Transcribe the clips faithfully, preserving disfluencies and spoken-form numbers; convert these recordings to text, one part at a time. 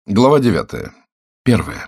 Глава девятая. Первая.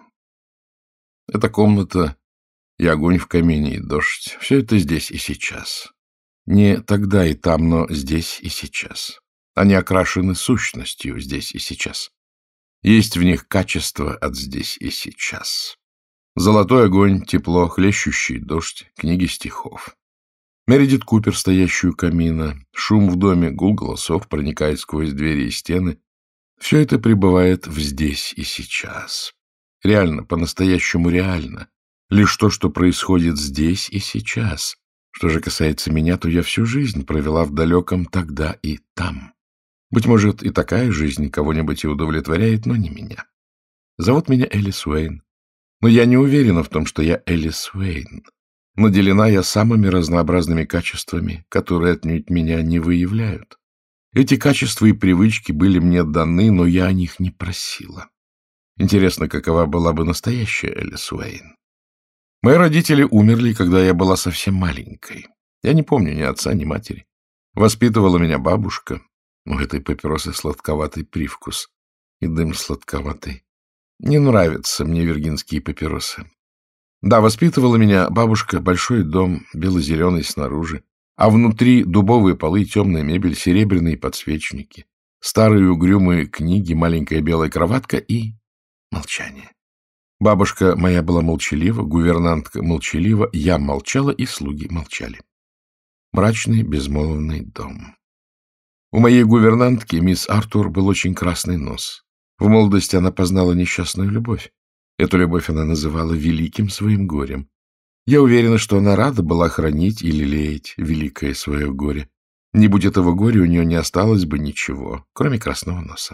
Эта комната и огонь в камине, и дождь — все это здесь и сейчас. Не тогда и там, но здесь и сейчас. Они окрашены сущностью здесь и сейчас. Есть в них качество от здесь и сейчас. Золотой огонь, тепло, хлещущий дождь, книги стихов. Мередит Купер, стоящий у камина, шум в доме, гул голосов проникает сквозь двери и стены. Все это пребывает в здесь и сейчас. Реально, по-настоящему реально. Лишь то, что происходит здесь и сейчас. Что же касается меня, то я всю жизнь провела в далеком тогда и там. Быть может, и такая жизнь кого-нибудь и удовлетворяет, но не меня. Зовут меня Элис Уэйн. Но я не уверена в том, что я Элис Уэйн. Наделена я самыми разнообразными качествами, которые отнюдь меня не выявляют. Эти качества и привычки были мне даны, но я о них не просила. Интересно, какова была бы настоящая Элис Уэйн? Мои родители умерли, когда я была совсем маленькой. Я не помню ни отца, ни матери. Воспитывала меня бабушка. У этой папиросы сладковатый привкус. И дым сладковатый. Не нравятся мне виргинские папиросы. Да, воспитывала меня бабушка, большой дом, бело-зеленый снаружи. А внутри дубовые полы, темная мебель, серебряные подсвечники, старые угрюмые книги, маленькая белая кроватка и молчание. Бабушка моя была молчалива, гувернантка молчалива, я молчала, и слуги молчали. Мрачный, безмолвный дом. У моей гувернантки, мисс Артур, был очень красный нос. В молодости она познала несчастную любовь. Эту любовь она называла великим своим горем. Я уверена, что она рада была хранить и лелеять великое свое горе. Не будь этого горя, у нее не осталось бы ничего, кроме красного носа.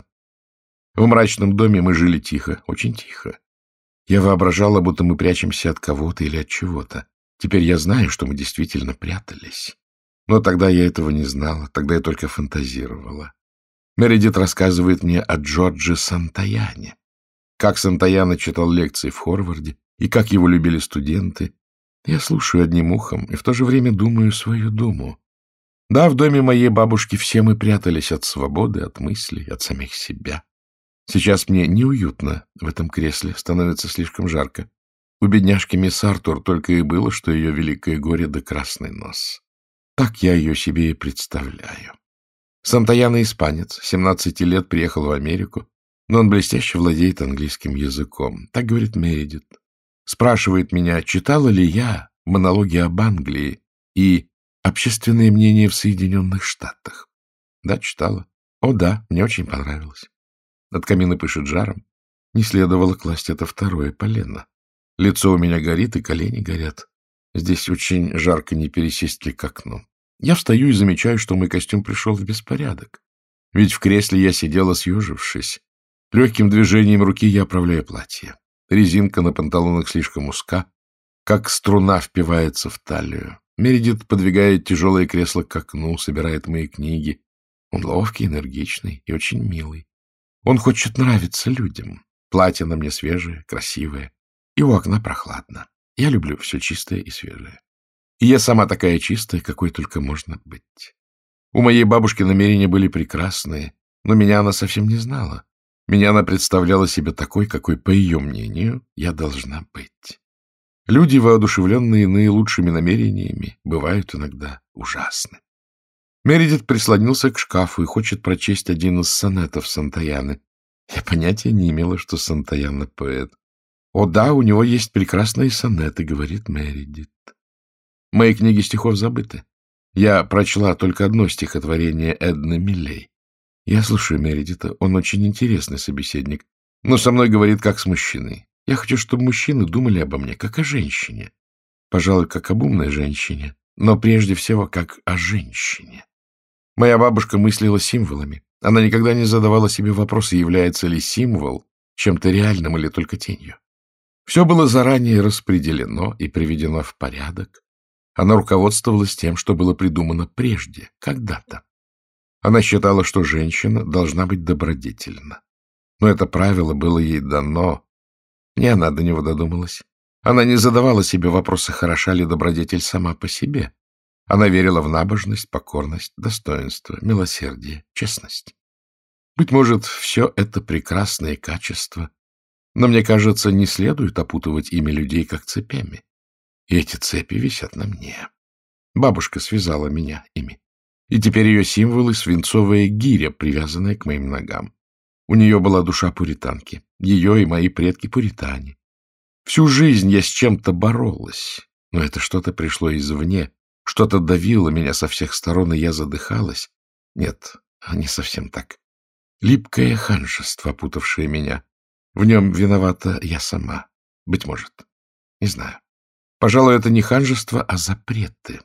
В мрачном доме мы жили тихо, очень тихо. Я воображала, будто мы прячемся от кого-то или от чего-то. Теперь я знаю, что мы действительно прятались. Но тогда я этого не знала, тогда я только фантазировала. Мередит рассказывает мне о Джордже Сантаяне. Как Сантаяна читал лекции в Хорварде, и как его любили студенты. Я слушаю одним ухом и в то же время думаю свою думу. Да, в доме моей бабушки все мы прятались от свободы, от мыслей, от самих себя. Сейчас мне неуютно в этом кресле, становится слишком жарко. У бедняжки мисс Артур только и было, что ее великое горе да красный нос. Так я ее себе и представляю. Сантаяна испанец, семнадцати лет приехал в Америку, но он блестяще владеет английским языком. Так говорит Мередит. Спрашивает меня, читала ли я монологи об Англии и общественное мнение в Соединенных Штатах. Да, читала. О, да, мне очень понравилось. От камина пышет жаром. Не следовало класть это второе полено. Лицо у меня горит, и колени горят. Здесь очень жарко, не пересесть ли к окну. Я встаю и замечаю, что мой костюм пришел в беспорядок. Ведь в кресле я сидела, съежившись. Легким движением руки я оправляю платье. Резинка на панталонах слишком узка, как струна впивается в талию. Мередит подвигает тяжелое кресло к окну, собирает мои книги. Он ловкий, энергичный и очень милый. Он хочет нравиться людям. Платье на мне свежее, красивое, и у окна прохладно. Я люблю все чистое и свежее. И я сама такая чистая, какой только можно быть. У моей бабушки намерения были прекрасные, но меня она совсем не знала. Меня она представляла себе такой, какой, по ее мнению, я должна быть. Люди, воодушевленные наилучшими намерениями, бывают иногда ужасны. Мередит прислонился к шкафу и хочет прочесть один из сонетов Сантаяны. Я понятия не имела, что Сантаяна поэт. О да, у него есть прекрасные сонеты, говорит Мередит. Мои книги стихов забыты. Я прочла только одно стихотворение Эдны Миллей. Я слушаю Мередита, он очень интересный собеседник, но со мной говорит как с мужчиной. Я хочу, чтобы мужчины думали обо мне как о женщине. Пожалуй, как об умной женщине, но прежде всего как о женщине. Моя бабушка мыслила символами. Она никогда не задавала себе вопроса, является ли символ чем-то реальным или только тенью. Все было заранее распределено и приведено в порядок. Она руководствовалась тем, что было придумано прежде, когда-то. Она считала, что женщина должна быть добродетельна. Но это правило было ей дано. Не она до него додумалась. Она не задавала себе вопроса, хороша ли добродетель сама по себе. Она верила в набожность, покорность, достоинство, милосердие, честность. Быть может, все это прекрасные качества, но, мне кажется, не следует опутывать ими людей, как цепями. И эти цепи висят на мне. Бабушка связала меня ими. И теперь ее символы — свинцовая гиря, привязанная к моим ногам. У нее была душа пуританки. Ее и мои предки пуритане. Всю жизнь я с чем-то боролась, но это что-то пришло извне, что-то давило меня со всех сторон, и я задыхалась. Нет, не совсем так. Липкое ханжество, опутавшее меня. В нем виновата я сама. Быть может. Не знаю. Пожалуй, это не ханжество, а запреты.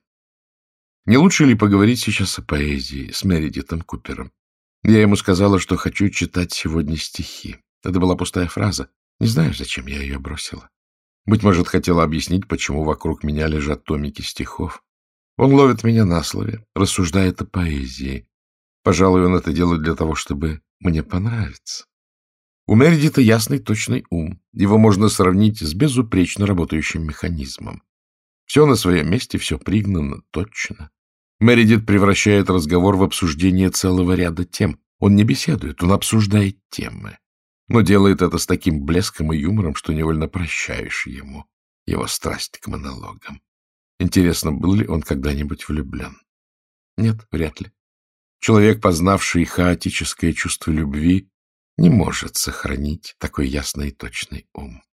Не лучше ли поговорить сейчас о поэзии с Мередитом Купером? Я ему сказала, что хочу читать сегодня стихи. Это была пустая фраза. Не знаю, зачем я ее бросила. Быть может, хотела объяснить, почему вокруг меня лежат томики стихов. Он ловит меня на слове, рассуждает о поэзии. Пожалуй, он это делает для того, чтобы мне понравиться. У Мередита ясный, точный ум. Его можно сравнить с безупречно работающим механизмом. Все на своем месте, все пригнано точно. Мередит превращает разговор в обсуждение целого ряда тем. Он не беседует, он обсуждает темы. Но делает это с таким блеском и юмором, что невольно прощаешь ему его страсть к монологам. Интересно, был ли он когда-нибудь влюблен? Нет, вряд ли. Человек, познавший хаотическое чувство любви, не может сохранить такой ясный и точный ум.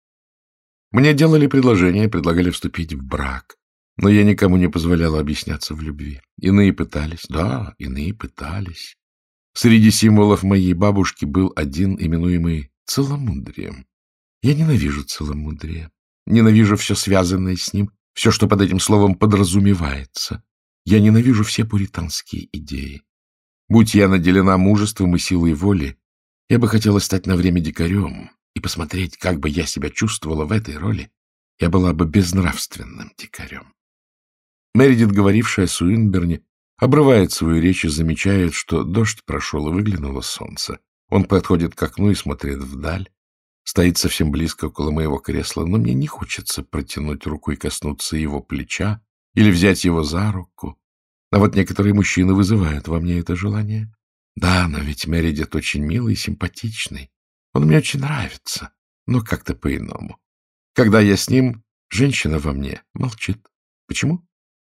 Мне делали предложение, предлагали вступить в брак, но я никому не позволяла объясняться в любви. Иные пытались, да, иные пытались. Среди символов моей бабушки был один, именуемый целомудрием. Я ненавижу целомудрие, ненавижу все связанное с ним, все, что под этим словом подразумевается. Я ненавижу все пуританские идеи. Будь я наделена мужеством и силой воли, я бы хотела стать на время дикарем и посмотреть, как бы я себя чувствовала в этой роли. Я была бы безнравственным дикарем. Мередит, говорившая о Суинберне, обрывает свою речь и замечает, что дождь прошел и выглянуло солнце. Он подходит к окну и смотрит вдаль. Стоит совсем близко около моего кресла, но мне не хочется протянуть руку и коснуться его плеча или взять его за руку. А вот некоторые мужчины вызывают во мне это желание. Да, но ведь Мередит очень милый и симпатичный. Он мне очень нравится, но как-то по-иному. Когда я с ним, женщина во мне молчит. Почему?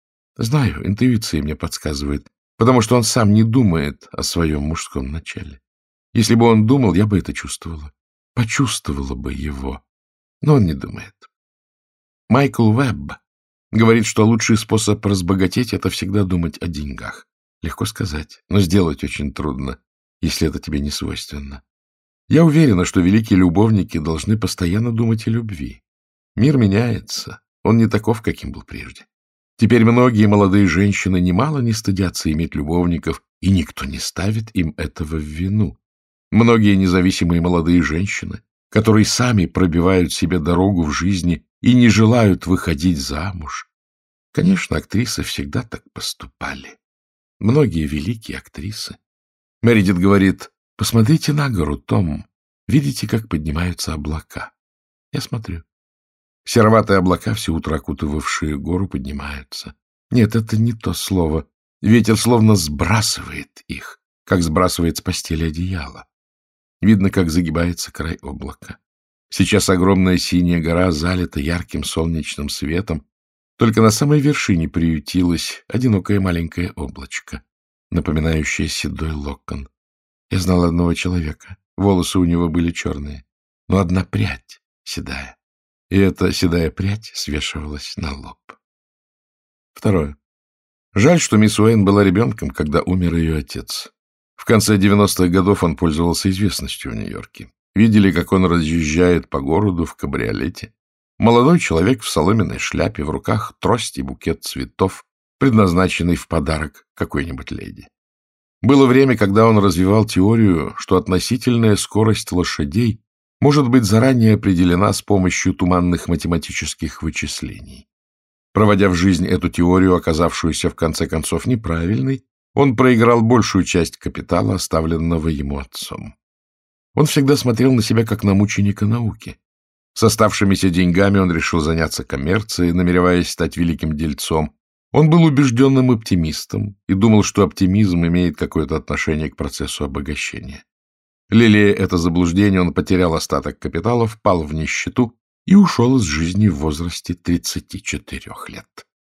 Знаю, интуиция мне подсказывает, потому что он сам не думает о своем мужском начале. Если бы он думал, я бы это чувствовала. Почувствовала бы его. Но он не думает. Майкл Уэбб говорит, что лучший способ разбогатеть — это всегда думать о деньгах. Легко сказать, но сделать очень трудно, если это тебе не свойственно. Я уверена, что великие любовники должны постоянно думать о любви. Мир меняется, он не таков, каким был прежде. Теперь многие молодые женщины немало не стыдятся иметь любовников, и никто не ставит им этого в вину. Многие независимые молодые женщины, которые сами пробивают себе дорогу в жизни и не желают выходить замуж. Конечно, актрисы всегда так поступали. Многие великие актрисы. Мередит говорит: посмотрите на гору, Том. Видите, как поднимаются облака? Я смотрю. Сероватые облака, все утро окутывавшие гору, поднимаются. Нет, это не то слово. Ветер словно сбрасывает их, как сбрасывает с постели одеяло. Видно, как загибается край облака. Сейчас огромная синяя гора залита ярким солнечным светом. Только на самой вершине приютилось одинокое маленькое облачко, напоминающее седой локон. Я знал одного человека. Волосы у него были черные, но одна прядь седая. И эта седая прядь свешивалась на лоб. Второе. Жаль, что мисс Уэйн была ребенком, когда умер ее отец. В конце девяностых годов он пользовался известностью в Нью-Йорке. Видели, как он разъезжает по городу в кабриолете. Молодой человек в соломенной шляпе, в руках трость и букет цветов, предназначенный в подарок какой-нибудь леди. Было время, когда он развивал теорию, что относительная скорость лошадей может быть заранее определена с помощью туманных математических вычислений. Проводя в жизнь эту теорию, оказавшуюся в конце концов неправильной, он проиграл большую часть капитала, оставленного ему отцом. Он всегда смотрел на себя как на мученика науки. С оставшимися деньгами он решил заняться коммерцией, намереваясь стать великим дельцом. Он был убежденным оптимистом и думал, что оптимизм имеет какое-то отношение к процессу обогащения. Лелея это заблуждение, он потерял остаток капитала, впал в нищету и ушел из жизни в возрасте тридцати четырёх лет.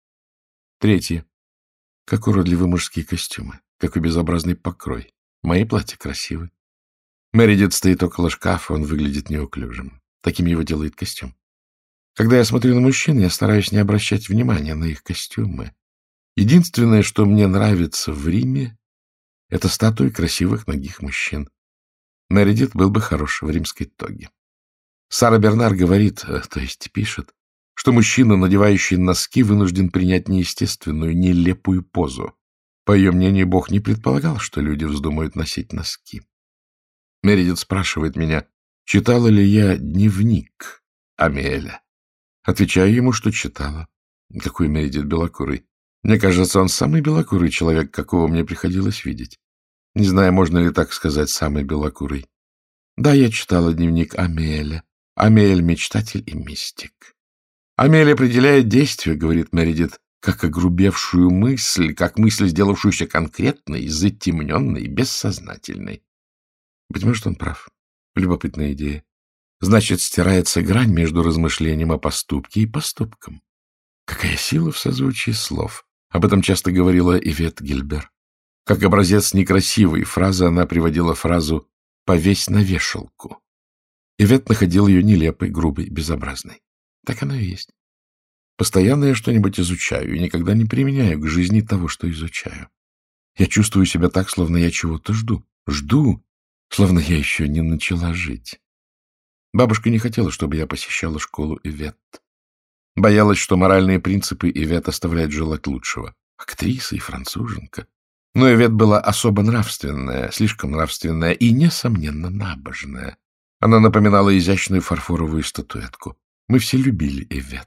Третье. Как уродливы мужские костюмы, какой безобразный покрой. Мои платья красивы. Мередит стоит около шкафа, он выглядит неуклюжим. Таким его делает костюм. Когда я смотрю на мужчин, я стараюсь не обращать внимания на их костюмы. Единственное, что мне нравится в Риме, это статуи красивых ногих мужчин. Мередит был бы хорош в римской тоге. Сара Бернар говорит, то есть пишет, что мужчина, надевающий носки, вынужден принять неестественную, нелепую позу. По ее мнению, Бог не предполагал, что люди вздумают носить носки. Мередит спрашивает меня, читала ли я дневник Амиэля. Отвечаю ему, что читала. Какой Мередит белокурый. Мне кажется, он самый белокурый человек, какого мне приходилось видеть. Не знаю, можно ли так сказать, самый белокурый. Да, я читала дневник Амиэля. Амиэль — мечтатель и мистик. Амиэль определяет действие, говорит Мередит, как огрубевшую мысль, как мысль, сделавшуюся конкретной, затемненной, бессознательной. Быть может, он прав. Любопытная идея. Значит, стирается грань между размышлением о поступке и поступком. Какая сила в созвучии слов. Об этом часто говорила Ивет Гильбер. Как образец некрасивой фразы она приводила фразу «повесь на вешалку». Ивет находил ее нелепой, грубой, безобразной. Так оно и есть. Постоянно я что-нибудь изучаю и никогда не применяю к жизни того, что изучаю. Я чувствую себя так, словно я чего-то жду. Жду, словно я еще не начала жить. Бабушка не хотела, чтобы я посещала школу Ивет. Боялась, что моральные принципы Ивет оставляют желать лучшего. Актриса и француженка. Но Ивет была особо нравственная, слишком нравственная и, несомненно, набожная. Она напоминала изящную фарфоровую статуэтку. Мы все любили Ивет.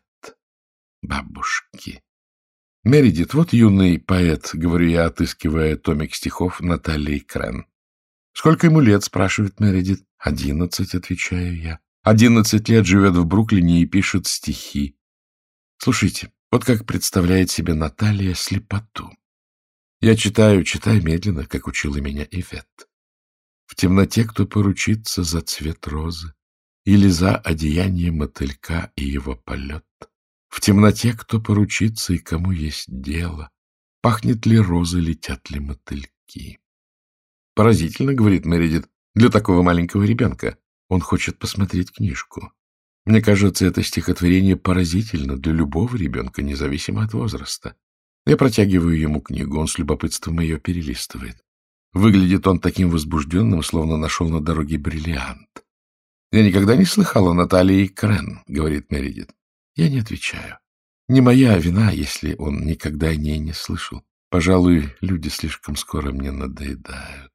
Бабушки. Мередит, вот юный поэт, говорю я, отыскивая томик стихов Натальи Крен. Сколько ему лет, спрашивает Мередит. Одиннадцать, отвечаю я. Одиннадцать лет живет в Бруклине и пишет стихи. Слушайте, вот как представляет себе Наталья слепоту. Я читаю, читаю медленно, как учила меня Ивет. В темноте кто поручится за цвет розы или за одеяние мотылька и его полет. В темноте кто поручится и кому есть дело, пахнет ли розы, летят ли мотыльки. Поразительно, говорит Мередит, для такого маленького ребенка. Он хочет посмотреть книжку. Мне кажется, это стихотворение поразительно для любого ребенка, независимо от возраста. Я протягиваю ему книгу, он с любопытством ее перелистывает. Выглядит он таким возбужденным, словно нашел на дороге бриллиант. Я никогда не слыхала Натальи Крен, говорит Мередит. Я не отвечаю. Не моя вина, если он никогда о ней не слышал. Пожалуй, люди слишком скоро мне надоедают.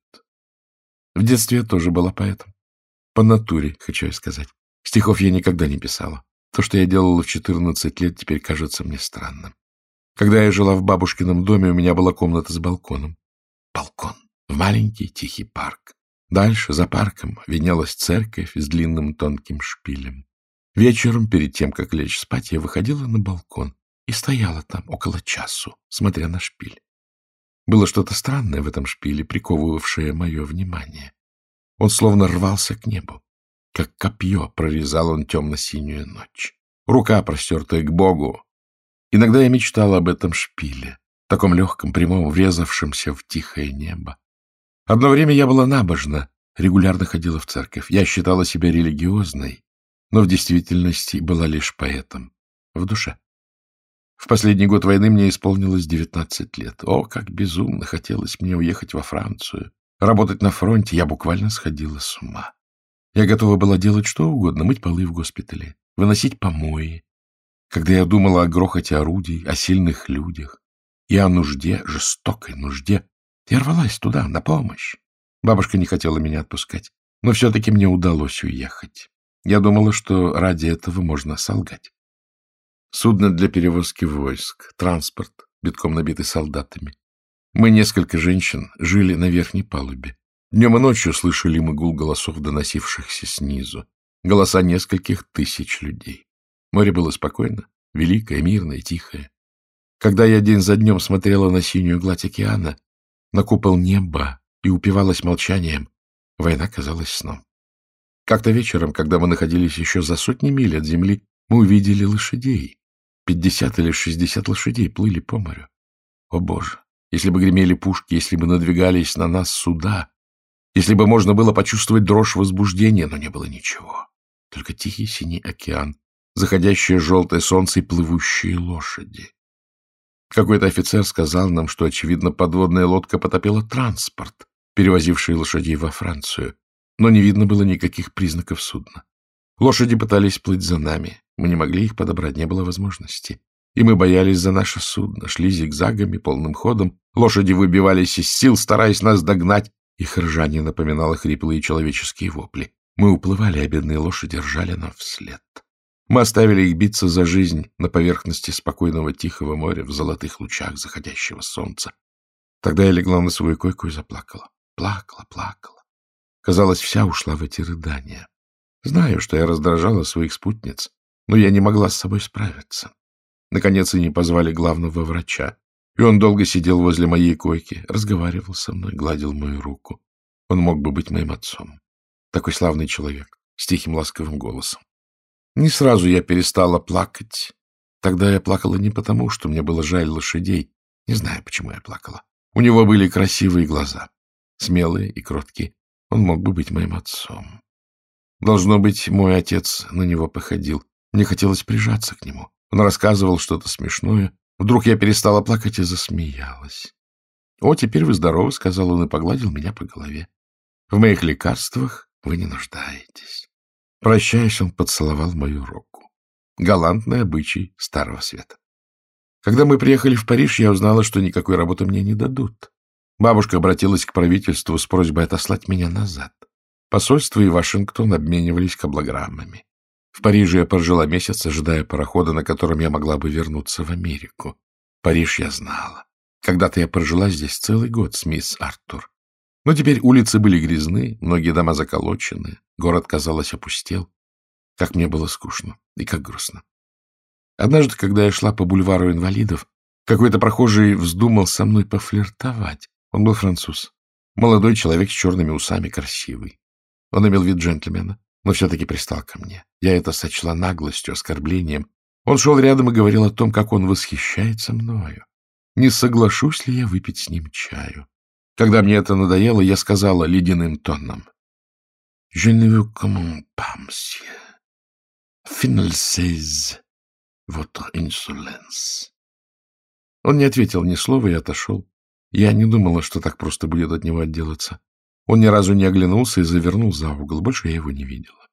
В детстве я тоже была поэтом. По натуре, хочу я сказать. Стихов я никогда не писала. То, что я делала в четырнадцать лет, теперь кажется мне странным. Когда я жила в бабушкином доме, у меня была комната с балконом. Балкон в маленький тихий парк. Дальше, за парком, виднелась церковь с длинным тонким шпилем. Вечером, перед тем, как лечь спать, я выходила на балкон и стояла там около часу, смотря на шпиль. Было что-то странное в этом шпиле, приковывавшее мое внимание. Он словно рвался к небу. Как копье прорезал он темно-синюю ночь. Рука, простертая к Богу. Иногда я мечтала об этом шпиле, таком легком, прямом, врезавшемся в тихое небо. Одно время я была набожна, регулярно ходила в церковь. Я считала себя религиозной, но в действительности была лишь поэтом. В душе. В последний год войны мне исполнилось девятнадцать лет. О, как безумно хотелось мне уехать во Францию. Работать на фронте я буквально сходила с ума. Я готова была делать что угодно, мыть полы в госпитале, выносить помои. Когда я думала о грохоте орудий, о сильных людях и о нужде, жестокой нужде, я рвалась туда, на помощь. Бабушка не хотела меня отпускать, но все-таки мне удалось уехать. Я думала, что ради этого можно солгать. Судно для перевозки войск, транспорт, битком набитый солдатами. Мы, несколько женщин, жили на верхней палубе. Днем и ночью слышали мы гул голосов, доносившихся снизу. Голоса нескольких тысяч людей. Море было спокойно, великое, мирное, тихое. Когда я день за днем смотрела на синюю гладь океана, на купол неба и упивалась молчанием, Война казалась сном. Как-то вечером, когда мы находились еще за сотни миль от земли, мы увидели лошадей. Пятьдесят или шестьдесят лошадей плыли по морю. О, Боже! Если бы гремели пушки, если бы надвигались на нас суда, если бы можно было почувствовать дрожь возбуждения, но не было ничего. Только тихий синий океан, заходящее желтое солнце и плывущие лошади. Какой-то офицер сказал нам, что, очевидно, подводная лодка потопила транспорт, перевозивший лошадей во Францию, но не видно было никаких признаков судна. Лошади пытались плыть за нами, мы не могли их подобрать, не было возможности. И мы боялись за наше судно, шли зигзагами, полным ходом, лошади выбивались из сил, стараясь нас догнать, их ржание напоминало хриплые человеческие вопли. Мы уплывали, а бедные лошади ржали нам вслед. Мы оставили их биться за жизнь на поверхности спокойного тихого моря в золотых лучах заходящего солнца. Тогда я легла на свою койку и заплакала. Плакала, плакала. Казалось, вся ушла в эти рыдания. Знаю, что я раздражала своих спутниц, но я не могла с собой справиться. Наконец, они позвали главного врача, и он долго сидел возле моей койки, разговаривал со мной, гладил мою руку. Он мог бы быть моим отцом. Такой славный человек, с тихим ласковым голосом. Не сразу я перестала плакать. Тогда я плакала не потому, что мне было жаль лошадей. Не знаю, почему я плакала. У него были красивые глаза, смелые и кроткие. Он мог бы быть моим отцом. Должно быть, мой отец на него походил. Мне хотелось прижаться к нему. Он рассказывал что-то смешное. Вдруг я перестала плакать и засмеялась. — О, теперь вы здоровы, — сказал он и погладил меня по голове. — В моих лекарствах вы не нуждаетесь. Прощаясь, он поцеловал мою руку. Галантный обычай Старого Света. Когда мы приехали в Париж, я узнала, что никакой работы мне не дадут. Бабушка обратилась к правительству с просьбой отослать меня назад. Посольство и Вашингтон обменивались каблограммами. В Париже я прожила месяц, ожидая парохода, на котором я могла бы вернуться в Америку. Париж я знала. Когда-то я прожила здесь целый год с мисс Артур. Но теперь улицы были грязны, многие дома заколочены, город, казалось, опустел. Как мне было скучно и как грустно. Однажды, когда я шла по бульвару инвалидов, какой-то прохожий вздумал со мной пофлиртовать. Он был француз. Молодой человек с черными усами, красивый. Он имел вид джентльмена, но все-таки пристал ко мне. Я это сочла наглостью, оскорблением. Он шел рядом и говорил о том, как он восхищается мною. Не соглашусь ли я выпить с ним чаю? Когда мне это надоело, я сказала ледяным тоном: «Je ne veux comment pas, monsieur. Finissez votre insolence». Он не ответил ни слова и отошел. Я не думала, что так просто будет от него отделаться. Он ни разу не оглянулся и завернул за угол. Больше я его не видела.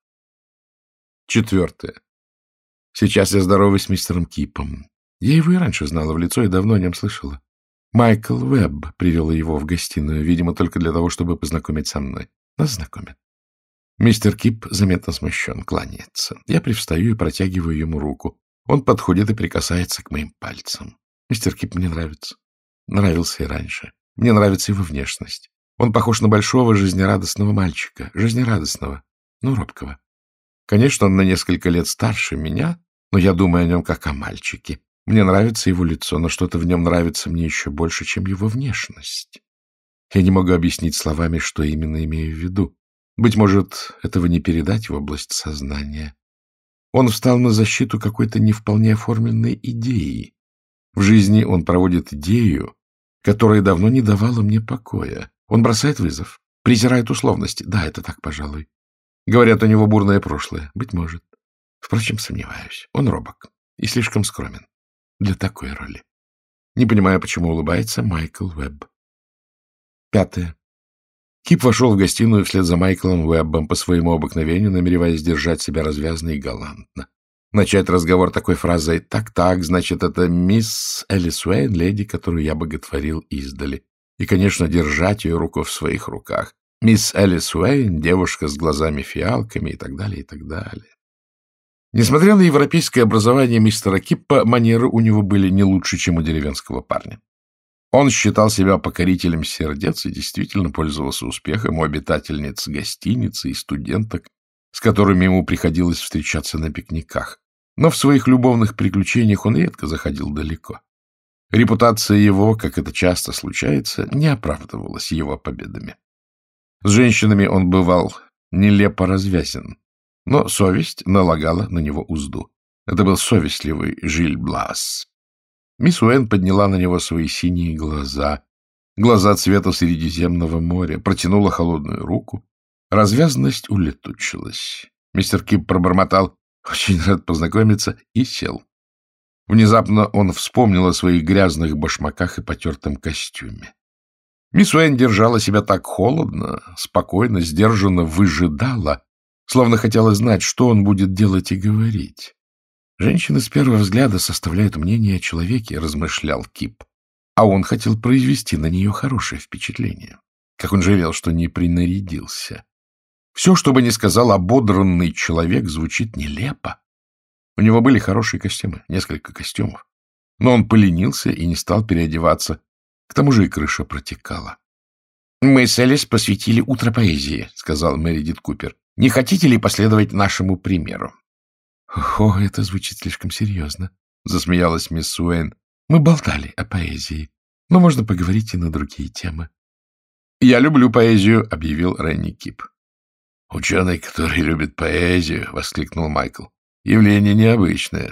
Четвертое. Сейчас я здороваюсь с мистером Кипом. Я его и раньше знала в лицо и давно о нем слышала. Майкл Уэбб привел его в гостиную, видимо, только для того, чтобы познакомить со мной. Нас знакомят. Мистер Кип заметно смущен, кланяется. Я привстаю и протягиваю ему руку. Он подходит и прикасается к моим пальцам. Мистер Кип мне нравится. Нравился и раньше. Мне нравится его внешность. Он похож на большого жизнерадостного мальчика. Жизнерадостного, но робкого. Конечно, он на несколько лет старше меня, но я думаю о нем как о мальчике. Мне нравится его лицо, но что-то в нем нравится мне еще больше, чем его внешность. Я не могу объяснить словами, что именно имею в виду. Быть может, этого не передать в область сознания. Он встал на защиту какой-то не вполне оформленной идеи. В жизни он проводит идею, которая давно не давала мне покоя. Он бросает вызов, презирает условности. Да, это так, пожалуй. Говорят, у него бурное прошлое. Быть может. Впрочем, сомневаюсь. Он робок и слишком скромен для такой роли. Не понимаю, почему улыбается Майкл Уэбб. Пятое. Кип вошел в гостиную вслед за Майклом Уэббом по своему обыкновению, намереваясь держать себя развязно и галантно. Начать разговор такой фразой «так-так», значит, это мисс Элис Уэйн, леди, которую я боготворил издали. И, конечно, держать ее руку в своих руках. Мисс Элис Уэйн, девушка с глазами-фиалками и так далее, и так далее. Несмотря на европейское образование мистера Киппа, манеры у него были не лучше, чем у деревенского парня. Он считал себя покорителем сердец и действительно пользовался успехом у обитательниц гостиницы и студенток, с которыми ему приходилось встречаться на пикниках. Но в своих любовных приключениях он редко заходил далеко. Репутация его, как это часто случается, не оправдывалась его победами. С женщинами он бывал нелепо развязен, но совесть налагала на него узду. Это был совестливый Жиль Блас. Мисс Уэн подняла на него свои синие глаза, глаза цвета Средиземного моря, протянула холодную руку. Развязанность улетучилась. Мистер Кип пробормотал «Очень рад познакомиться» и сел. Внезапно он вспомнил о своих грязных башмаках и потертом костюме. Мисс Уэн держала себя так холодно, спокойно, сдержанно выжидала, словно хотела знать, что он будет делать и говорить. «Женщины с первого взгляда составляют мнение о человеке», — размышлял Кип. А он хотел произвести на нее хорошее впечатление. Как он жалел, что не принарядился. Все, что бы ни сказал ободранный человек, звучит нелепо. У него были хорошие костюмы, несколько костюмов. Но он поленился и не стал переодеваться. К тому же и крыша протекала. — Мы с Элис посвятили утро поэзии, — сказал Мередит Купер. — Не хотите ли последовать нашему примеру? — О, это звучит слишком серьезно, — засмеялась мисс Уэйн. — Мы болтали о поэзии, но можно поговорить и на другие темы. — Я люблю поэзию, — объявил Ренни Кип. — Ученый, который любит поэзию, — воскликнул Майкл. — Явление необычное.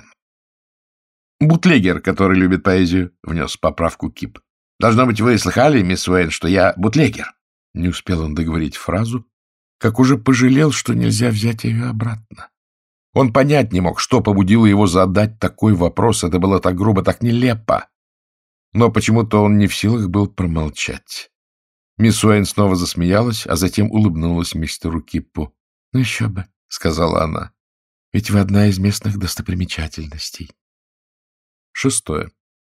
— Бутлегер, который любит поэзию, — внес поправку Кип. — Должно быть, вы слыхали, мисс Уэйн, что я бутлегер? Не успел он договорить фразу, как уже пожалел, что нельзя взять ее обратно. Он понять не мог, что побудило его задать такой вопрос. Это было так грубо, так нелепо. Но почему-то он не в силах был промолчать. Мисс Уэйн снова засмеялась, а затем улыбнулась мистеру Киппу. — Ну еще бы, — сказала она, — ведь вы одна из местных достопримечательностей. Шестое.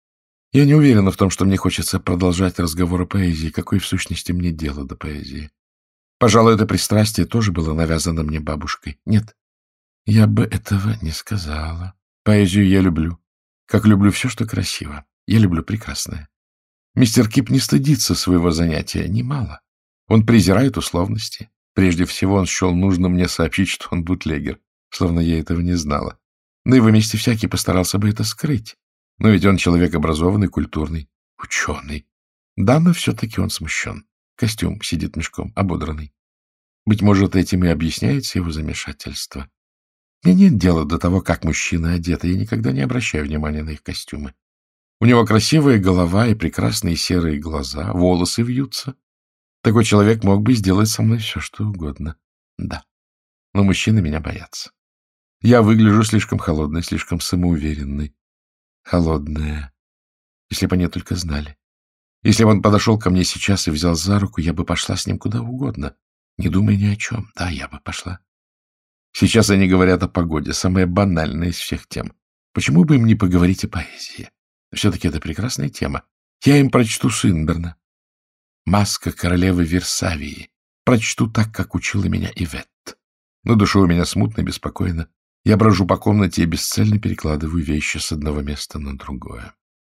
Я не уверена в том, что мне хочется продолжать разговор о поэзии. Какое в сущности мне дело до поэзии? Пожалуй, это пристрастие тоже было навязано мне бабушкой. Нет, я бы этого не сказала. Поэзию я люблю, как люблю все, что красиво. Я люблю прекрасное. Мистер Кип не стыдится своего занятия, немало. Он презирает условности. Прежде всего он счел нужно мне сообщить, что он бутлегер, словно я этого не знала. На его месте всякий постарался бы это скрыть. Но ведь он человек образованный, культурный, ученый. Да, но все-таки он смущен. Костюм сидит мешком, ободранный. Быть может, этим и объясняется его замешательство. Мне нет дела до того, как мужчины одеты. Я никогда не обращаю внимания на их костюмы. У него красивая голова и прекрасные серые глаза, волосы вьются. Такой человек мог бы сделать со мной все, что угодно. Да, но мужчины меня боятся. Я выгляжу слишком холодной, слишком самоуверенной. Холодная. Если бы они только знали. Если бы он подошел ко мне сейчас и взял за руку, я бы пошла с ним куда угодно, не думая ни о чем. Да, я бы пошла. Сейчас они говорят о погоде, самая банальная из всех тем. Почему бы им не поговорить о поэзии? Все-таки это прекрасная тема. Я им прочту Свинберна. «Маска королевы Версавии». Прочту так, как учила меня Ивет. На душе у меня смутно, беспокойно. Я брожу по комнате и бесцельно перекладываю вещи с одного места на другое.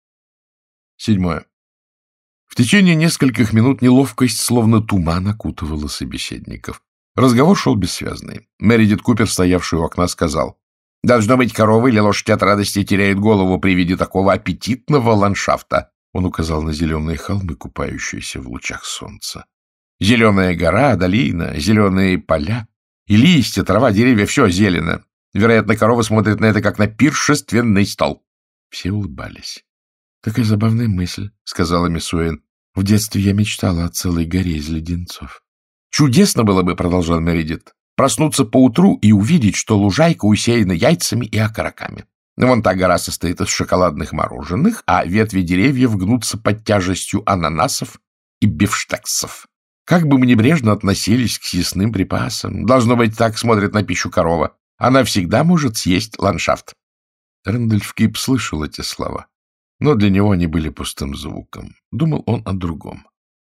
Седьмое. В течение нескольких минут неловкость, словно туман, окутывала собеседников. Разговор шел бессвязный. Мередит Купер, стоявший у окна, сказал: «Должно быть, коровы или лошадь от радости теряют голову при виде такого аппетитного ландшафта». Он указал на зеленые холмы, купающиеся в лучах солнца. «Зеленая гора, долина, зеленые поля. И листья, трава, деревья — все зелено. Вероятно, коровы смотрят на это, как на пиршественный стол». Все улыбались. «Какая забавная мысль», — сказала мисс Уэйн. «В детстве я мечтала о целой горе из леденцов». «Чудесно было бы», — продолжал Мередит, «проснуться поутру и увидеть, что лужайка усеяна яйцами и окороками. Вон та гора состоит из шоколадных мороженых, а ветви деревьев гнутся под тяжестью ананасов и бифштексов. Как бы мы небрежно относились к съестным припасам. Должно быть, так смотрит на пищу корова. Она всегда может съесть ландшафт». Рэндольф Кип слышал эти слова, но для него они были пустым звуком. Думал он о другом.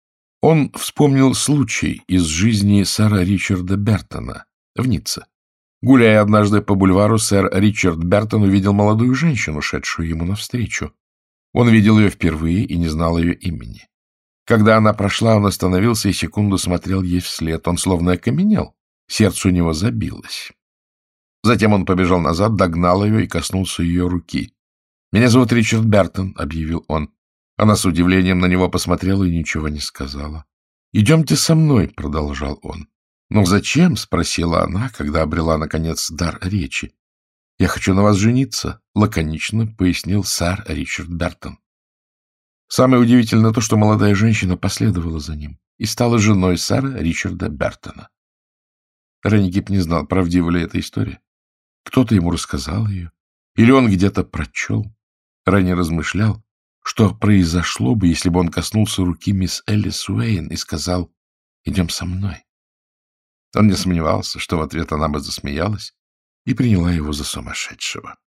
Он вспомнил случай из жизни сэра Ричарда Бертона в Ницце. Гуляя однажды по бульвару, сэр Ричард Бертон увидел молодую женщину, шедшую ему навстречу. Он видел ее впервые и не знал ее имени. Когда она прошла, он остановился и секунду смотрел ей вслед. Он словно окаменел, сердце у него забилось. Затем он побежал назад, догнал ее и коснулся ее руки. «Меня зовут Ричард Бертон», — объявил он. Она с удивлением на него посмотрела и ничего не сказала. — Идемте со мной, — продолжал он. — Но зачем? — спросила она, когда обрела, наконец, дар речи. — Я хочу на вас жениться, — лаконично пояснил сэр Ричард Бертон. Самое удивительное то, что молодая женщина последовала за ним и стала женой сэра Ричарда Бертона. Раннигип не знал, правдива ли эта история. Кто-то ему рассказал ее, или он где-то прочел. Ранее размышлял, что произошло бы, если бы он коснулся руки мисс Элис Уэйн и сказал: «Идем со мной». Он не сомневался, что в ответ она бы засмеялась и приняла его за сумасшедшего.